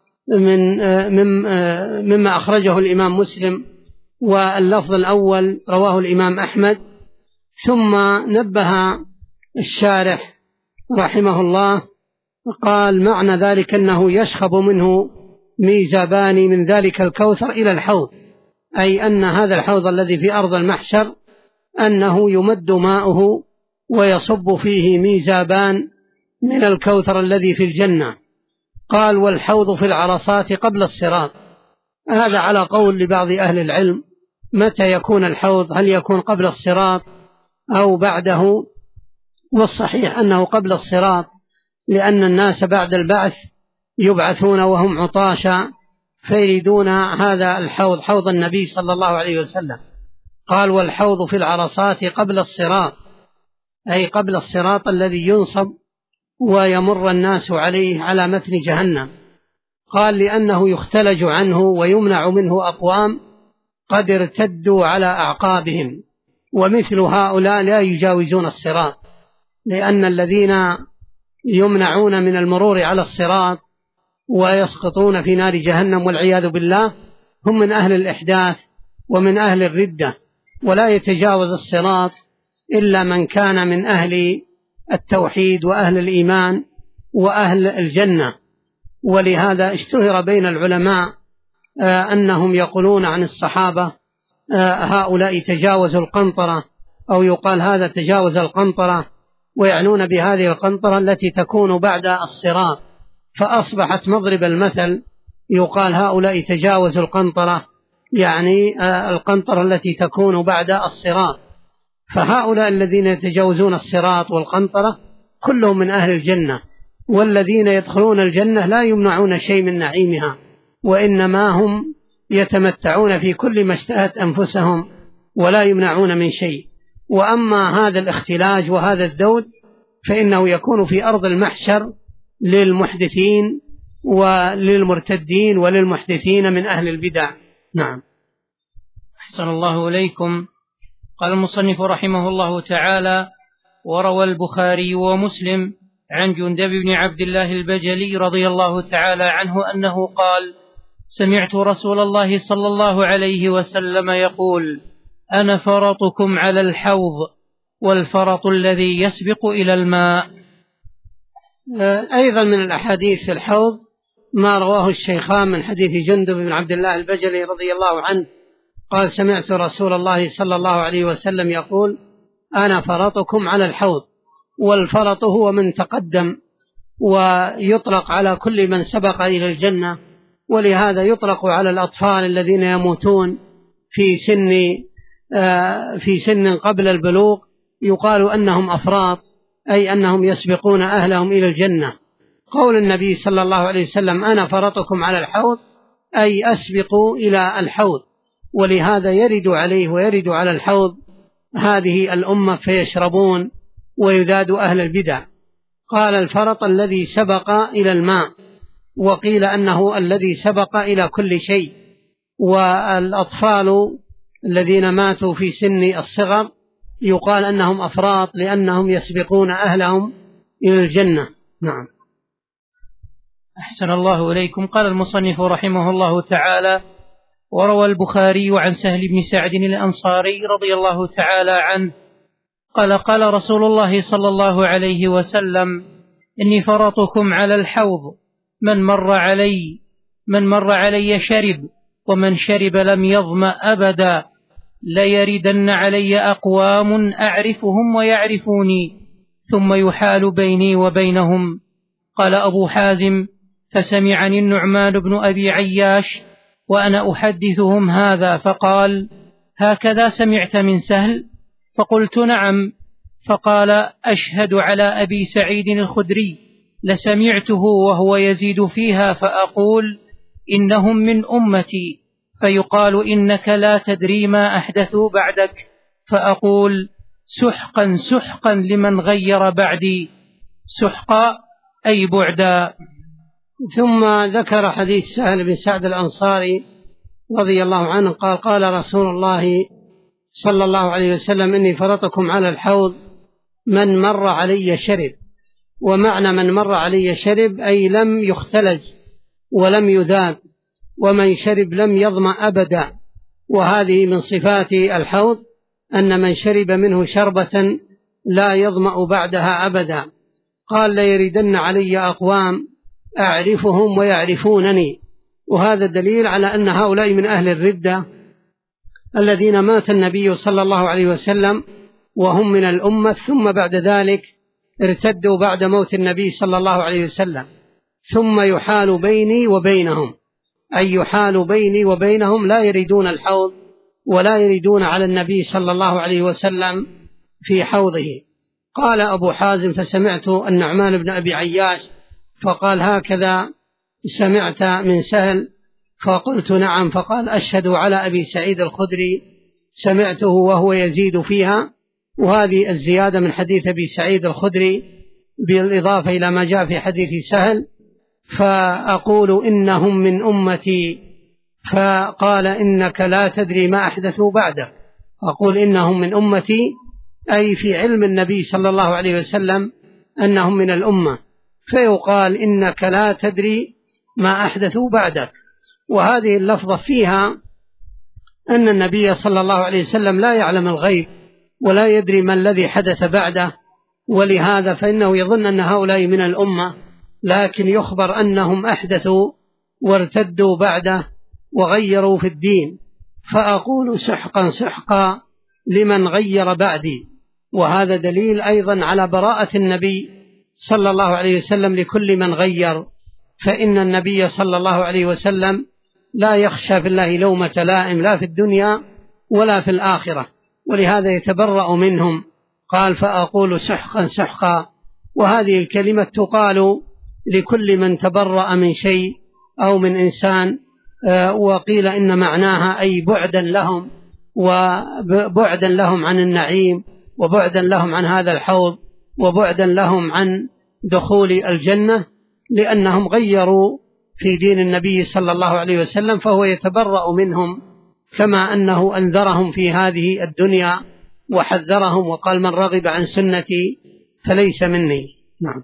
مما أخرجه الإمام مسلم، واللفظ الأول رواه الإمام أحمد. ثم نبه الشارح رحمه الله قال معنى ذلك أنه يشخب منه ميزابان من ذلك الكوثر إلى الحوض، أي أن هذا الحوض الذي في أرض المحشر أنه يمد ماؤه ويصب فيه ميزابان من الكوثر الذي في الجنة. قال والحوض في العرصات قبل الصراط. هذا على قول لبعض أهل العلم متى يكون الحوض، هل يكون قبل الصراط أو بعده؟ والصحيح أنه قبل الصراط، لأن الناس بعد البعث يبعثون وهم عطاشا فيريدون هذا الحوض، حوض النبي صلى الله عليه وسلم. قال والحوض في العرصات قبل الصراط، أي قبل الصراط الذي ينصب ويمر الناس عليه على متن جهنم. قال لأنه يختلج عنه ويمنع منه أقوام قد ارتدوا على أعقابهم، ومثل هؤلاء لا يجاوزون الصراط، لأن الذين يمنعون من المرور على الصراط ويسقطون في نار جهنم والعياذ بالله هم من أهل الإحداث ومن أهل الردة، ولا يتجاوز الصراط إلا من كان من أهل التوحيد وأهل الإيمان وأهل الجنة. ولهذا اشتهر بين العلماء أنهم يقولون عن الصحابة هؤلاء تجاوزوا القنطرة، أو يقال هذا تجاوز القنطرة، ويعنون بهذه القنطرة التي تكون بعد الصراط، فأصبحت مضرب المثل يقال هؤلاء تجاوزوا القنطرة، يعني القنطرة التي تكون بعد الصراط. فهؤلاء الذين يتجاوزون الصراط والقنطرة كلهم من أهل الجنة، والذين يدخلون الجنة لا يمنعون شيء من نعيمها، وإنما هم يتمتعون في كل ما اشتهت أنفسهم ولا يمنعون من شيء. وأما هذا الاختلاج وهذا الذود فإنه يكون في أرض المحشر للمحدثين وللمرتدين وللمحدثين من أهل البدع. نعم.
أحسن الله إليكم. قال المصنف رحمه الله تعالى: وروى البخاري ومسلم عن جندب بن عبد الله البجلي رضي الله تعالى عنه أنه قال: سمعت رسول الله صلى الله عليه وسلم يقول: أنا فرطكم على الحوض، والفرط الذي يسبق إلى الماء.
أيضا من الأحاديث في الحوض ما رواه الشيخان من حديث جندب بن عبد الله البجلي رضي الله عنه قال: سمعت رسول الله صلى الله عليه وسلم يقول: أنا فرطكم على الحوض. والفرط هو من تقدم، ويطلق على كل من سبق إلى الجنة، ولهذا يطلق على الأطفال الذين يموتون في سن قبل البلوغ، يقال أنهم أفراط، أي أنهم يسبقون أهلهم إلى الجنة. قول النبي صلى الله عليه وسلم: أنا فرطكم على الحوض، أي أسبقوا إلى الحوض، ولهذا يرد عليه ويرد على الحوض هذه الأمة فيشربون ويذاد أهل البدع. قال: الفرط الذي سبق إلى الماء، وقيل أنه الذي سبق إلى كل شيء. والأطفال الذين ماتوا في سن الصغر يقال أنهم أفراط لأنهم يسبقون أهلهم إلى الجنة. نعم.
أحسن الله إليكم. قال المصنف رحمه الله تعالى: وروى البخاري عن سهل بن سعد الأنصاري رضي الله تعالى عنه قال: قال رسول الله صلى الله عليه وسلم: إني فرطكم على الحوض، من مر علي شرب، ومن شرب لم يظمأ أبدا، ليردن علي أقوام أعرفهم ويعرفوني، ثم يحال بيني وبينهم. قال أبو حازم: فسمعني النعمان بن أبي عياش وأنا أحدثهم هذا، فقال: هكذا سمعت من سهل؟ فقلت: نعم. فقال: أشهد على أبي سعيد الخدري لسمعته وهو يزيد فيها فأقول: إنهم من أمتي، فيقال: إنك لا تدري ما أحدثوا بعدك، فأقول: سحقا سحقا لمن غير بعدي. سحقا أي بعدا.
ثم ذكر حديث سهل بن سعد الأنصاري رضي الله عنه قال قال رسول الله صلى الله عليه وسلم إني فرطكم على الحوض من مر علي شرب. ومعنى من مر علي شرب أي لم يختلج ولم يذاب، ومن شرب لم يظمأ أبدا. وهذه من صفات الحوض أن من شرب منه شربة لا يظمأ بعدها أبدا. قال ليردن علي أقوام أعرفهم ويعرفونني. وهذا دليل على أن هؤلاء من أهل الردة الذين مات النبي صلى الله عليه وسلم وهم من الأمة، ثم بعد ذلك ارتدوا بعد موت النبي صلى الله عليه وسلم، ثم يحال بيني وبينهم، أي يحال بيني وبينهم، لا يريدون الحوض ولا يريدون على النبي صلى الله عليه وسلم في حوضه. قال أبو حازم فسمعت النعمان بن أبي عياش فقال هكذا سمعت من سهل؟ فقلت نعم. فقال أشهد على أبي سعيد الخدري سمعته وهو يزيد فيها. وهذه الزيادة من حديث أبي سعيد الخدري بالإضافة إلى ما جاء في حديث سهل. فأقول إنهم من أمتي، فقال إنك لا تدري ما أحدثوا بعدك. أقول إنهم من أمتي أي في علم النبي صلى الله عليه وسلم أنهم من الأمة، فيقال إنك لا تدري ما أحدثوا بعدك. وهذه اللفظة فيها أن النبي صلى الله عليه وسلم لا يعلم الغيب ولا يدري ما الذي حدث بعده، ولهذا فإنه يظن أن هؤلاء من الأمة، لكن يخبر أنهم أحدثوا وارتدوا بعده وغيروا في الدين. فأقول سحقا سحقا لمن غير بعدي. وهذا دليل أيضا على براءة النبي صلى الله عليه وسلم لكل من غير، فإن النبي صلى الله عليه وسلم لا يخشى في الله لومة لائم لا في الدنيا ولا في الآخرة، ولهذا يتبرأ منهم. قال فأقول سحقا سحقا. وهذه الكلمة تقال لكل من تبرأ من شيء أو من إنسان، وقيل إن معناها أي بعدا لهم، وبعدا لهم عن النعيم، وبعدا لهم عن هذا الحوض، وبعدا لهم عن دخول الجنة، لأنهم غيروا في دين النبي صلى الله عليه وسلم، فهو يتبرأ منهم كما أنه أنذرهم في هذه الدنيا وحذرهم وقال من رغب عن سنتي فليس مني. نعم.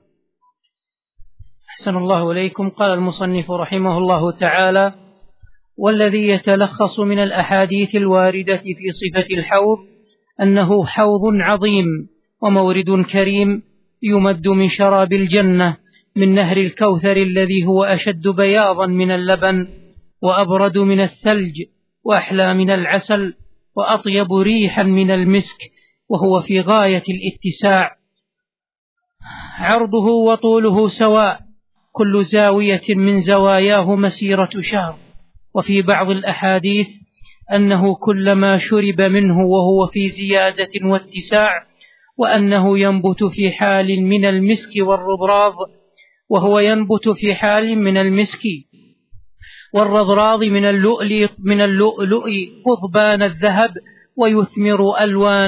أحسن الله إليكم. قال المصنف رحمه الله تعالى: والذي يتلخص من الأحاديث الواردة في صفة الحوض أنه حوض عظيم ومورد كريم يمد من شراب الجنة من نهر الكوثر الذي هو أشد بياضا من اللبن وأبرد من الثلج وأحلى من العسل وأطيب ريحا من المسك، وهو في غاية الاتساع، عرضه وطوله سواء، كل زاوية من زواياه مسيرة شهر. وفي بعض الأحاديث أنه كلما شرب منه وهو في زيادة واتساع، وأنه ينبت في حال من المسك والرضراض، وهو ينبت في حال من المسك والرضراض من اللؤلؤ قضبان الذهب، ويثمر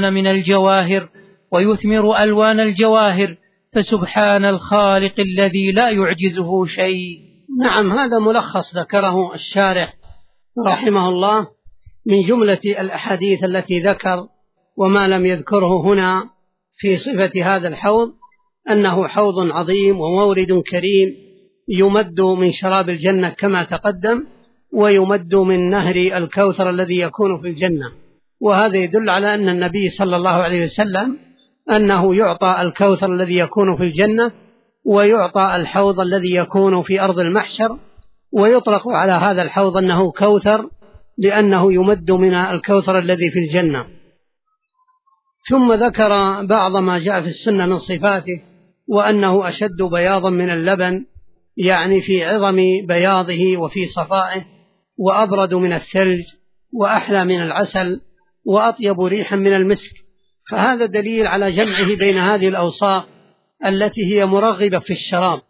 ألوان الجواهر، فسبحان الخالق الذي لا يعجزه شيء.
نعم، هذا ملخص ذكره الشارح رحمه الله من جملة الأحاديث التي ذكر، وما لم يذكره هنا في صفة هذا الحوض أنه حوض عظيم ومورد كريم يمد من شراب الجنة كما تقدم، ويمد من نهر الكوثر الذي يكون في الجنة. وهذا يدل على أن النبي صلى الله عليه وسلم أنه يعطى الكوثر الذي يكون في الجنة، ويعطى الحوض الذي يكون في أرض المحشر، ويطلق على هذا الحوض أنه كوثر لأنه يمد من الكوثر الذي في الجنة. ثم ذكر بعض ما جاء في السنة من صفاته، وأنه أشد بياضا من اللبن، يعني في عظم بياضه وفي صفائه، وأبرد من الثلج، وأحلى من العسل، وأطيب ريحا من المسك. فهذا دليل على جمعه بين هذه الأوصاف التي هي مرغبة في الشراب،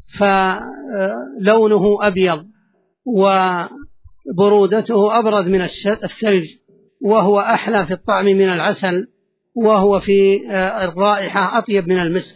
فلونه أبيض وبرودته أبرد من الثلج، وهو أحلى في الطعم من العسل، وهو في الرائحة أطيب من المسك.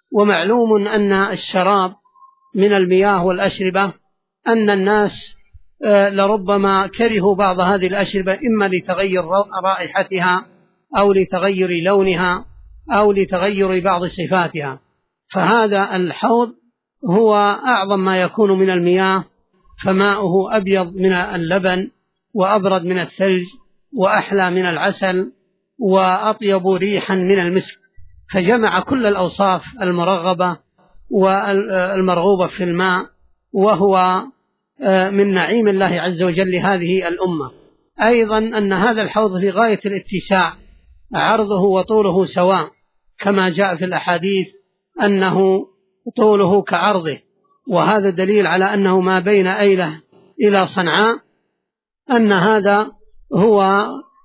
ومعلوم أن الشراب من المياه والأشربة أن الناس لربما كرهوا بعض هذه الأشربة إما لتغير رائحتها أو لتغير لونها أو لتغير بعض صفاتها. فهذا الحوض هو أعظم ما يكون من المياه، فماؤه أبيض من اللبن وأبرد من الثلج وأحلى من العسل وأطيب ريحا من المسك، فجمع كل الأوصاف المرغبة والمرغوبة في الماء، وهو من نعيم الله عز وجل لهذه الأمة. أيضا أن هذا الحوض في غاية الاتساع، عرضه وطوله سواء، كما جاء في الأحاديث أنه طوله كعرضه، وهذا دليل على أنه ما بين أيلة إلى صنعاء، أن هذا هو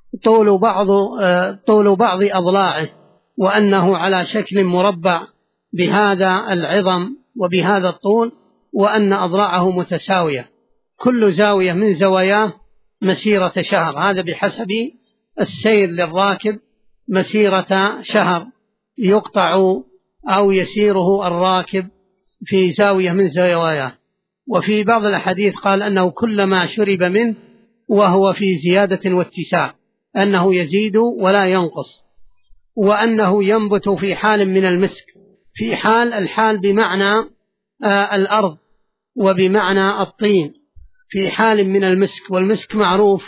طول بعض أضلاعه، وأنه على شكل مربع بهذا العظم وبهذا الطول، وأن أضلاعه متساوية، كل زاوية من زواياه مسيرة شهر، هذا بحسب السير للراكب مسيرة شهر يقطع أو يسيره الراكب في زاوية من زواياه. وفي بعض الأحاديث قال أنه كلما شرب منه وهو في زيادة واتساع، أنه يزيد ولا ينقص، وأنه ينبت في حال من المسك، في الحال بمعنى الأرض وبمعنى الطين، في حال من المسك، والمسك معروف،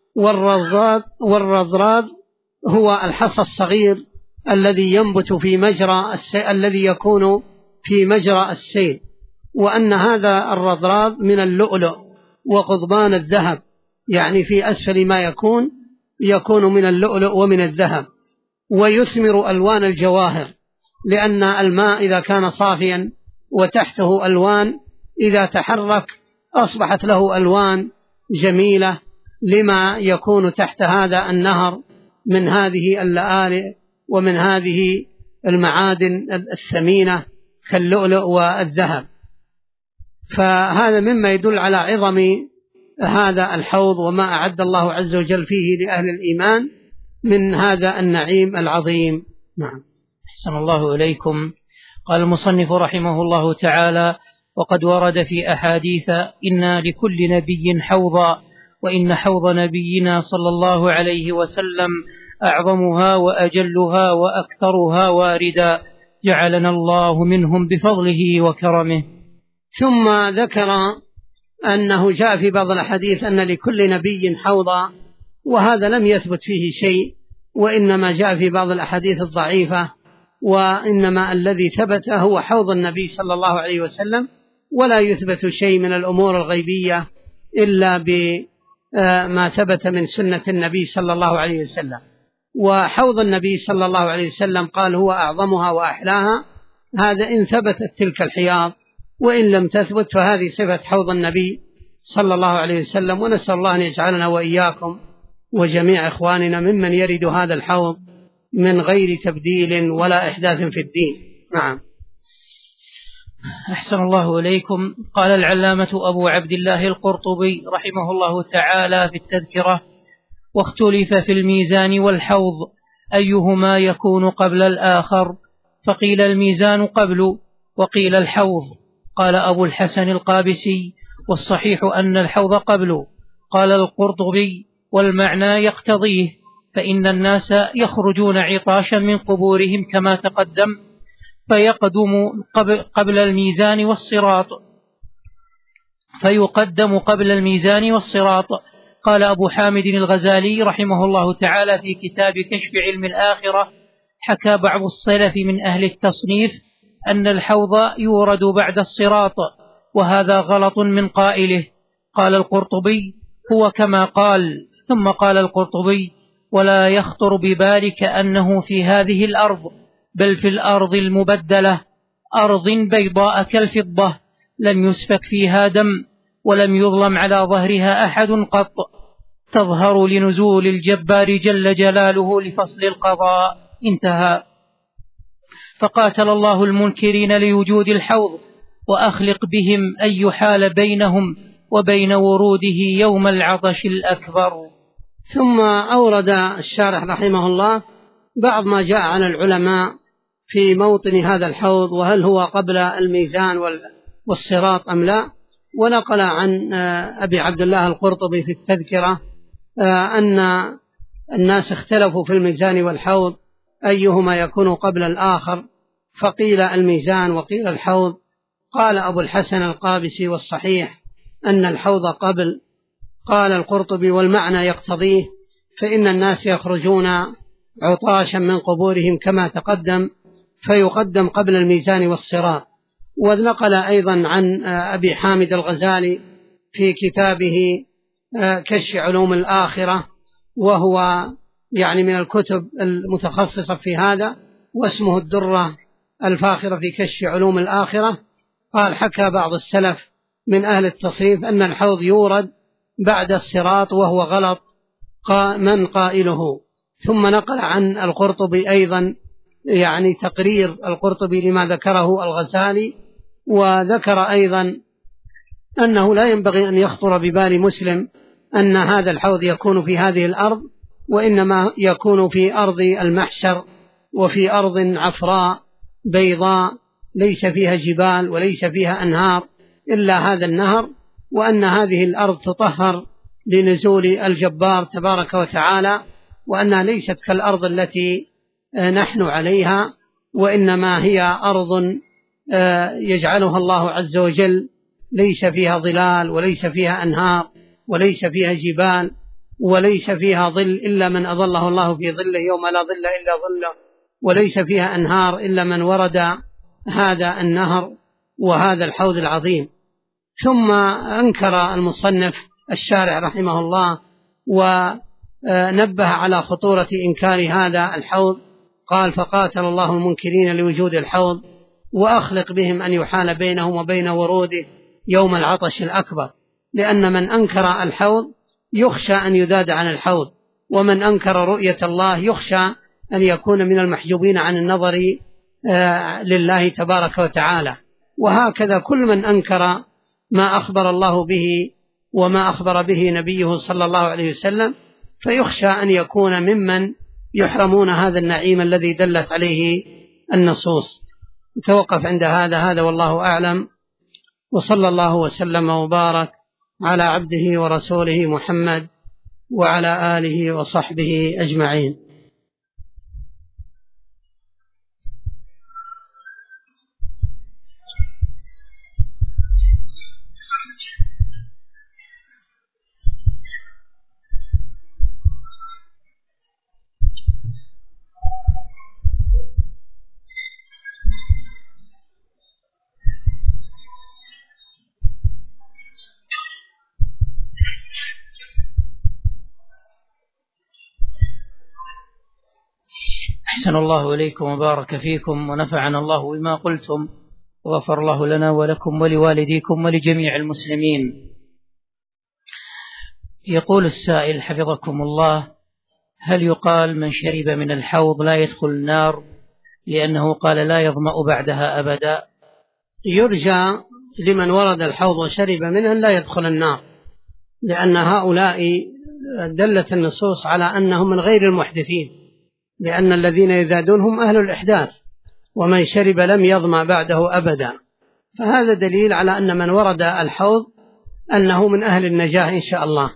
والرضراض هو الحصى الصغير الذي ينبت في الذي يكون في مجرى السيل، وأن هذا الرضراض من اللؤلؤ وقضبان الذهب، يعني في أسفل ما يكون من اللؤلؤ ومن الذهب، ويثمر ألوان الجواهر، لأن الماء إذا كان صافيا وتحته ألوان إذا تحرك أصبحت له ألوان جميلة لما يكون تحت هذا النهر من هذه اللآلئ ومن هذه المعادن الثمينة كاللؤلؤ والذهب. فهذا مما يدل على عظم هذا الحوض وما أعد الله عز وجل فيه لأهل الإيمان من هذا النعيم العظيم. نعم.
أحسن الله إليكم. قال المصنف رحمه الله تعالى: وقد ورد في أحاديث إن لكل نبي حوضا، وإن حوض نبينا صلى الله عليه وسلم أعظمها وأجلها وأكثرها واردا، جعلنا الله منهم بفضله وكرمه.
ثم ذكر أنه جاء في بعض الأحاديث أن لكل نبي حوضا، وهذا لم يثبت فيه شيء، وإنما جاء في بعض الأحاديث الضعيفة، وإنما الذي ثبت هو حوض النبي صلى الله عليه وسلم، ولا يثبت شيء من الأمور الغيبية إلا بما ثبت من سنة النبي صلى الله عليه وسلم. وحوض النبي صلى الله عليه وسلم قال هو أعظمها وأحلاها، هذا إن ثبتت تلك الحياض، وإن لم تثبت فهذه صفة حوض النبي صلى الله عليه وسلم. ونسأل الله أن يجعلنا وإياكم وجميع إخواننا ممن يرد هذا الحوض من غير تبديل ولا إحداث في الدين. نعم.
أحسن الله إليكم. قال العلامة أبو عبد الله القرطبي رحمه الله تعالى في التذكرة: واختلف في الميزان والحوض أيهما يكون قبل الآخر، فقيل الميزان قبل وقيل الحوض. قال أبو الحسن القابسي: والصحيح أن الحوض قبل. قال القرطبي: والمعنى يقتضيه، فإن الناس يخرجون عطاشا من قبورهم كما تقدم، فيقدم قبل الميزان والصراط. قال أبو حامد الغزالي رحمه الله تعالى في كتاب كشف علم الآخرة: حكى بعض السلف من أهل التصنيف أن الحوض يورد بعد الصراط، وهذا غلط من قائله. قال القرطبي: هو كما قال. ثم قال القرطبي: ولا يخطر ببالك أنه في هذه الأرض، بل في الأرض المبدلة، أرض بيضاء كالفضة لم يسفك فيها دم ولم يظلم على ظهرها أحد قط، تظهر لنزول الجبار جل جلاله لفصل القضاء. انتهى. فقاتل الله المنكرين لوجود الحوض، وأخلق بهم أن يحال بينهم وبين وروده يوم العطش الأكبر.
ثم أورد الشارح رحمه الله بعض ما جاء عن العلماء في موطن هذا الحوض، وهل هو قبل الميزان والصراط أم لا. ونقل عن أبي عبد الله القرطبي في التذكرة أن الناس اختلفوا في الميزان والحوض أيهما يكون قبل الآخر، فقيل الميزان وقيل الحوض. قال أبو الحسن القابسي والصحيح أن الحوض قبل. قال القرطبي والمعنى يقتضيه، فإن الناس يخرجون عطاشا من قبورهم كما تقدم، فيقدم قبل الميزان والصراط. ونقل أيضا عن أبي حامد الغزالي في كتابه كشف علوم الآخرة، وهو يعني من الكتب المتخصصة في هذا، واسمه الدرة الفاخرة في كشف علوم الآخرة. قال حكى بعض السلف من أهل التصريف أن الحوض يورد بعد الصراط، وهو غلط من قائله. ثم نقل عن القرطبي أيضا يعني تقرير القرطبي لما ذكره الغزالي، وذكر أيضا أنه لا ينبغي أن يخطر ببال مسلم أن هذا الحوض يكون في هذه الأرض، وإنما يكون في أرض المحشر، وفي أرض عفراء بيضاء ليس فيها جبال وليس فيها أنهار إلا هذا النهر، وأن هذه الأرض تطهر لنزول الجبار تبارك وتعالى، وأنها ليست كالأرض التي نحن عليها، وإنما هي أرض يجعلها الله عز وجل ليس فيها ظلال وليس فيها أنهار وليس فيها جبال وليس فيها ظل إلا من أظله الله في ظله يوم لا ظل إلا ظله، وليس فيها أنهار إلا من ورد هذا النهر وهذا الحوض العظيم. ثم أنكر المصنف الشارع رحمه الله ونبه على خطورة إنكار هذا الحوض. قال فقاتل الله المنكرين لوجود الحوض، وأخلق بهم أن يحال بينهم وبين وروده يوم العطش الأكبر، لأن من أنكر الحوض يخشى أن يذاد عن الحوض، ومن أنكر رؤية الله يخشى أن يكون من المحجوبين عن النظر لله تبارك وتعالى. وهكذا كل من أنكر ما أخبر الله به وما أخبر به نبيه صلى الله عليه وسلم فيخشى أن يكون ممن يحرمون هذا النعيم الذي دلت عليه النصوص. نتوقف عند هذا والله أعلم، وصلى الله وسلم وبارك على عبده ورسوله محمد وعلى آله وصحبه أجمعين.
أحسن الله إليكم وبارك فيكم، ونفعنا الله بما قلتم، وغفر الله لنا ولكم ولوالديكم ولجميع المسلمين. يقول السائل حفظكم الله: هل يقال من شرب من الحوض لا يدخل النار لأنه قال لا يظمأ بعدها أبدا؟
يرجى لمن ورد الحوض وشرب منه لا يدخل النار، لأن هؤلاء دلت النصوص على أنهم من غير المحدثين، لأن الذين يزادون هم أهل الإحداث، ومن شرب لم يظمأ بعده أبدا. فهذا دليل على أن من ورد الحوض أنه من أهل النجاة إن شاء الله.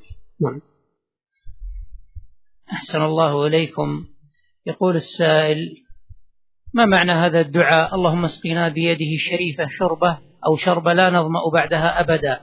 أحسن الله إليكم. يقول السائل: ما معنى هذا الدعاء اللهم اسقنا بيده الشريفة شربة أو شرب لا نظمأ بعدها أبدا؟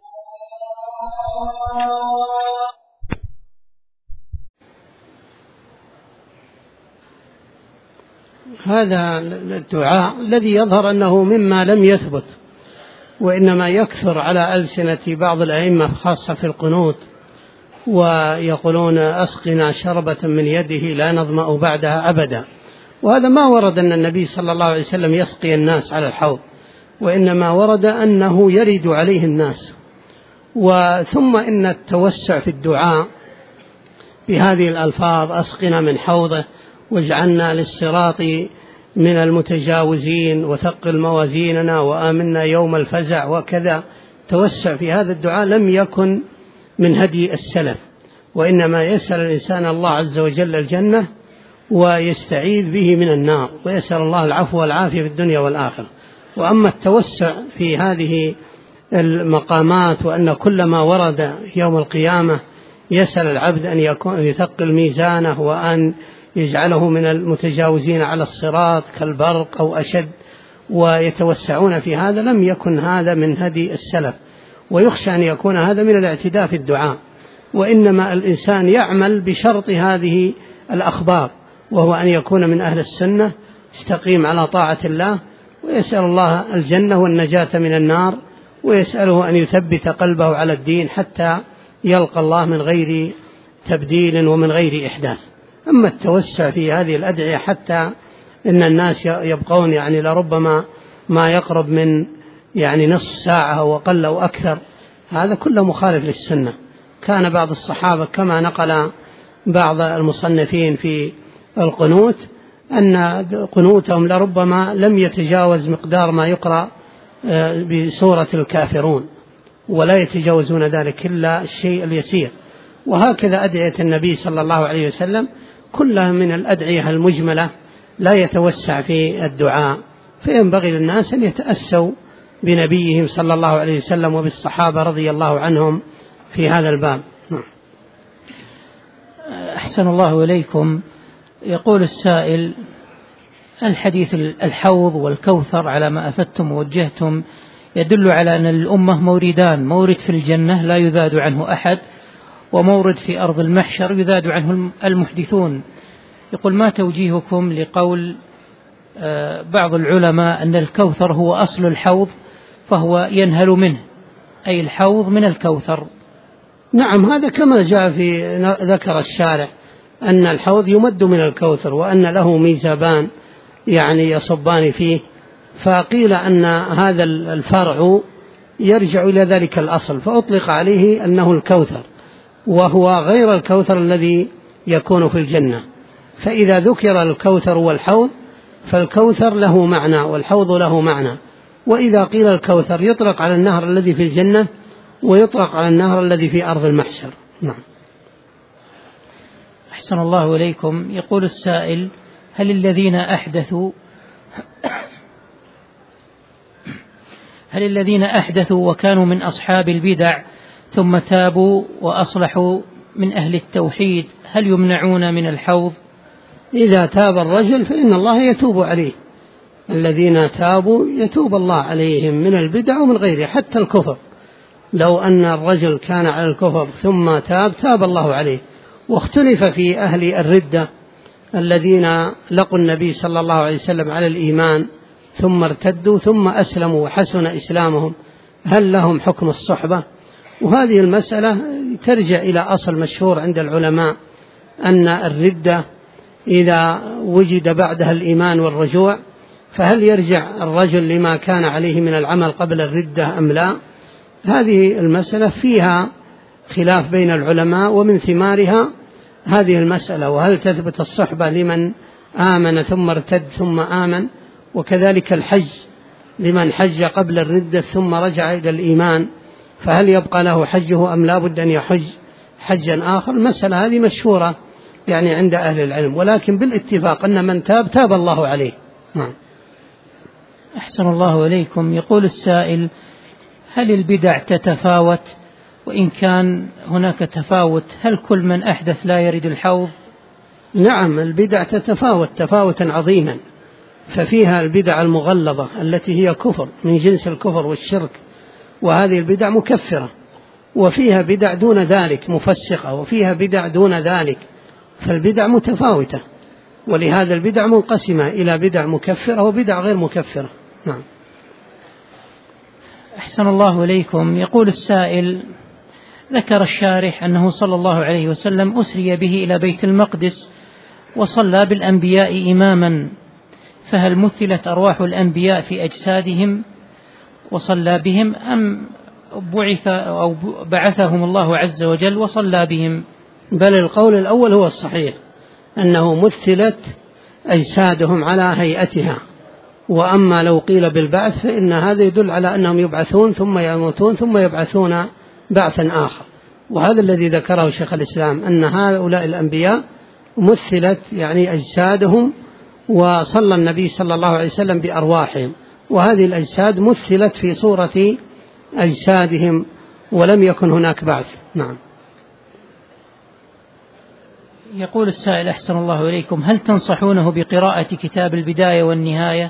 هذا الدعاء الذي يظهر أنه مما لم يثبت، وإنما يكثر على ألسنة بعض الأئمة خاصة في القنوت، ويقولون أسقنا شربة من يده لا نظمأ بعدها أبدا. وهذا ما ورد أن النبي صلى الله عليه وسلم يسقي الناس على الحوض، وإنما ورد أنه يرد عليه الناس. وثم إن التوسع في الدعاء بهذه الألفاظ أسقنا من حوضه واجعلنا للصراط من المتجاوزين وثقل موازيننا وآمنا يوم الفزع وكذا، توسع في هذا الدعاء لم يكن من هدي السلف، وإنما يسأل الإنسان الله عز وجل الجنة ويستعيذ به من النار، ويسأل الله العفو والعافية في الدنيا والآخرة. وأما التوسع في هذه المقامات، وأن كل ما ورد يوم القيامة يسأل العبد أن يثقل ميزانه وأن يجعله من المتجاوزين على الصراط كالبرق أو أشد، ويتوسعون في هذا. لم يكن هذا من هدي السلف، ويخشى أن يكون هذا من الاعتداء في الدعاء، وإنما الإنسان يعمل بشرط هذه الأخبار، وهو أن يكون من أهل السنة، يستقيم على طاعة الله، ويسأل الله الجنة والنجاة من النار، ويسأله أن يثبت قلبه على الدين حتى يلقى الله من غير تبديل ومن غير إحداث. أما التوسع في هذه الأدعية حتى إن الناس يبقون لربما ما يقرب من نصف ساعة أو أقل أو أكثر، هذا كله مخالف للسنة. كان بعض الصحابة كما نقل بعض المصنفين في القنوت أن قنوتهم لربما لم يتجاوز مقدار ما يقرأ بسورة الكافرون، ولا يتجاوزون ذلك إلا الشيء اليسير. وهكذا أدعية النبي صلى الله عليه وسلم كلها من الأدعية المجملة، لا يتوسع في الدعاء. فينبغي للناس أن يتأسوا بنبيهم صلى الله عليه وسلم وبالصحابة رضي الله عنهم في هذا الباب.
أحسن الله إليكم. يقول السائل: الحديث الحوض والكوثر على ما أفدتم ووجهتم يدل على أن الأمة موردان: مورد في الجنة لا يذاد عنه أحد، ومورد في أرض المحشر يذاد عنه المحدثون. يقول: ما توجيهكم لقول بعض العلماء أن الكوثر هو أصل الحوض فهو ينهل منه، أي الحوض من الكوثر؟
نعم، هذا كما جاء في ذكر الشارع أن الحوض يمد من الكوثر، وأن له ميزابان يصبان فيه، فقيل أن هذا الفرع يرجع إلى ذلك الأصل، فأطلق عليه أنه الكوثر، وهو غير الكوثر الذي يكون في الجنة. فإذا ذكر الكوثر والحوض فالكوثر له معنى والحوض له معنى، وإذا قيل الكوثر يطلق على النهر الذي في الجنة ويطلق على النهر الذي في أرض المحشر. نعم.
أحسن الله إليكم. يقول السائل: هل الذين أحدثوا وكانوا من أصحاب البدع ثم تابوا وأصلحوا من أهل التوحيد هل يمنعون من الحوض؟
إذا تاب الرجل فإن الله يتوب عليه. الذين تابوا يتوب الله عليهم من البدع ومن غيره، حتى الكفر. لو أن الرجل كان على الكفر ثم تاب الله عليه. واختلف في أهل الردة الذين لقوا النبي صلى الله عليه وسلم على الإيمان ثم ارتدوا ثم أسلموا وحسن إسلامهم، هل لهم حكم الصحبة؟ وهذه المسألة ترجع إلى أصل مشهور عند العلماء، أن الردة إذا وجد بعدها الإيمان والرجوع فهل يرجع الرجل لما كان عليه من العمل قبل الردة أم لا؟ هذه المسألة فيها خلاف بين العلماء، ومن ثمارها هذه المسألة. وهل تثبت الصحبة لمن آمن ثم ارتد ثم آمن؟ وكذلك الحج لمن حج قبل الردة ثم رجع إلى الإيمان، فهل يبقى له حجه أم لا بد أن يحج حجا آخر؟ المسألة هذه مشهورة عند أهل العلم، ولكن بالاتفاق أن من تاب الله عليه. نعم.
أحسن الله إليكم. يقول السائل: هل البدع تتفاوت؟ وإن كان هناك تفاوت هل كل من أحدث لا يرد الحوض؟
نعم، البدع تتفاوت تفاوتا عظيما، ففيها البدع المغلظة التي هي كفر من جنس الكفر والشرك، وهذه البدع مكفرة، وفيها بدع دون ذلك مفسقة، وفيها بدع دون ذلك، فالبدع متفاوتة، ولهذا البدع منقسمة إلى بدع مكفرة وبدع غير مكفرة. نعم.
أحسن الله إليكم. يقول السائل: ذكر الشارح أنه صلى الله عليه وسلم أسري به إلى بيت المقدس وصلى بالأنبياء إماما، فهل مثلت أرواح الأنبياء في أجسادهم وصلى بهم، أم بعثهم الله عز وجل وصلى بهم؟
بل القول الأول هو الصحيح، أنه مثلت أجسادهم على هيئتها. وأما لو قيل بالبعث فإن هذا يدل على أنهم يبعثون ثم يموتون ثم يبعثون بعثا آخر، وهذا الذي ذكره شيخ الإسلام، أن هؤلاء الأنبياء مثلت أجسادهم، وصلى النبي صلى الله عليه وسلم بأرواحهم، وهذه الأجساد مثلت في صورة أجسادهم ولم يكن هناك بعث. نعم.
يقول السائل أحسن الله إليكم: هل تنصحونه بقراءة كتاب البداية والنهاية؟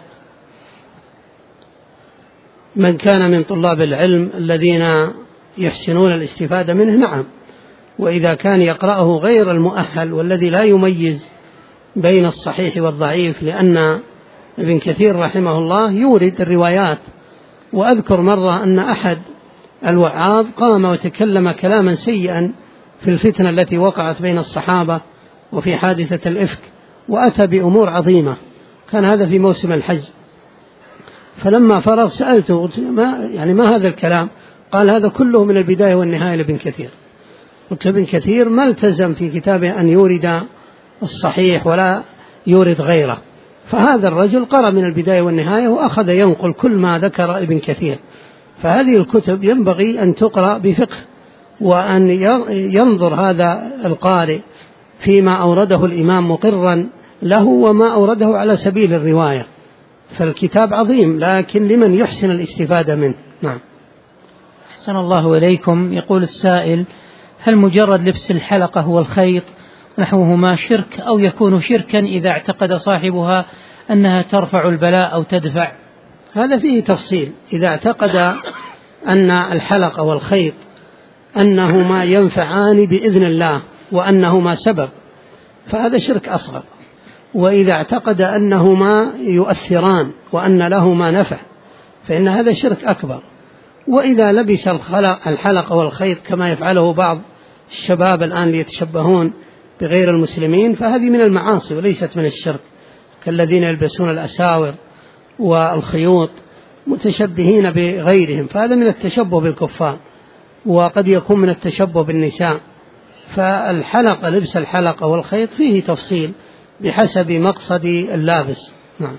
من كان من طلاب العلم الذين يحسنون الاستفادة منه نعم، وإذا كان يقرأه غير المؤهل والذي لا يميز بين الصحيح والضعيف، لأن ابن كثير رحمه الله يورد الروايات. وأذكر مرة أن أحد الوعاظ قام وتكلم كلاما سيئا في الفتنة التي وقعت بين الصحابة وفي حادثة الإفك، وأتى بأمور عظيمة، كان هذا في موسم الحج. فلما فرغ سألته ما هذا الكلام؟ قال هذا كله من البداية والنهاية لابن كثير. قلت ابن كثير ما التزم في كتابه أن يورد الصحيح ولا يورد غيره، فهذا الرجل قرأ من البداية والنهاية وأخذ ينقل كل ما ذكر ابن كثير. فهذه الكتب ينبغي أن تقرأ بفقه، وأن ينظر هذا القارئ فيما أورده الإمام مقرا له وما أورده على سبيل الرواية. فالكتاب عظيم، لكن لمن يحسن الاستفادة منه. نعم.
أحسن الله إليكم. يقول السائل: هل مجرد لبس الحلقة والخيط نحوهما شرك، أو يكون شركا إذا اعتقد صاحبها أنها ترفع البلاء أو تدفع؟
هذا فيه تفصيل. إذا اعتقد أن الحلقة والخيط أنهما ينفعان بإذن الله وأنهما سبب فهذا شرك أصغر، وإذا اعتقد أنهما يؤثران وأن لهما نفع فإن هذا شرك أكبر. وإذا لبس الحلقة والخيط كما يفعله بعض الشباب الآن ليتشبهون بغير المسلمين فهذه من المعاصي وليست من الشرك، كالذين يلبسون الأساور والخيوط متشبهين بغيرهم، فهذا من التشبه بالكفار، وقد يكون من التشبه بالنساء. فالحلقة، لبس الحلقة والخيط فيه تفصيل بحسب مقصد اللابس. نعم.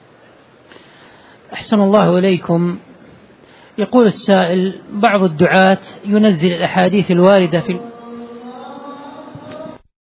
أحسن الله إليكم. يقول السائل: بعض الدعاة ينزل الأحاديث الواردة في